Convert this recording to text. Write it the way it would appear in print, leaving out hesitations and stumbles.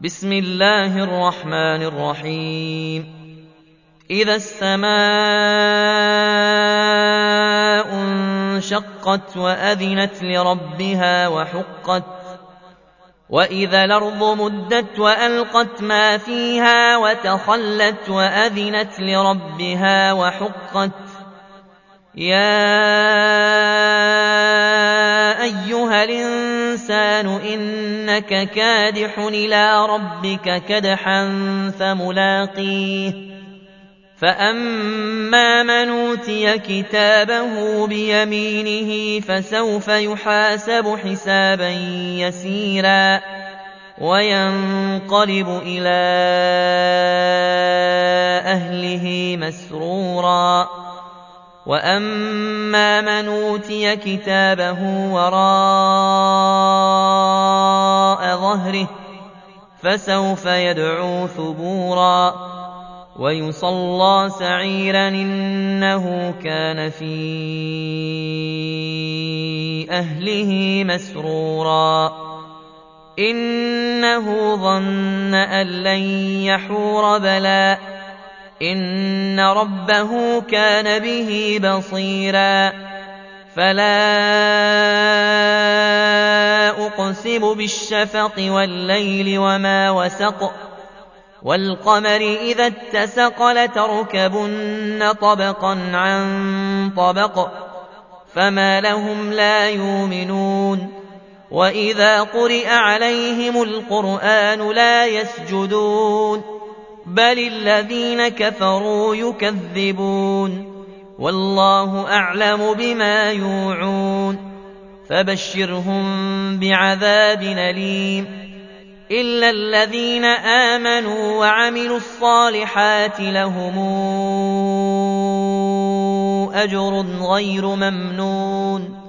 بسم الله الرحمن الرحيم إذا السماء انشقت وأذنت لربها وحقت وإذا الأرض مدت وألقت ما فيها وتخلت وأذنت لربها وحقت يا أيها الإنسان إنك كادح إلى ربك كدحا فملاقيه فأما من أوتي كتابه بيمينه فسوف يحاسب حسابا يسيرا وينقلب إلى أهله مسرورا وأما من أوتي كتابه وراء ظهره فسوف يدعو ثبورا ويصلى سعيرا إنه كان في أهله مسرورا إنه ظن أن لن يحور بلى إن ربه كان به بصيرا فلا أقسم بالشفق والليل وما وسق والقمر إذا اتسق لتركبن طبقا عن طبق فما لهم لا يؤمنون وإذا قرئ عليهم القرآن لا يسجدون بل الذين كفروا يكذبون والله أعلم بما يوعون فبشرهم بعذاب أليم إلا الذين آمنوا وعملوا الصالحات لهم أجر غير ممنون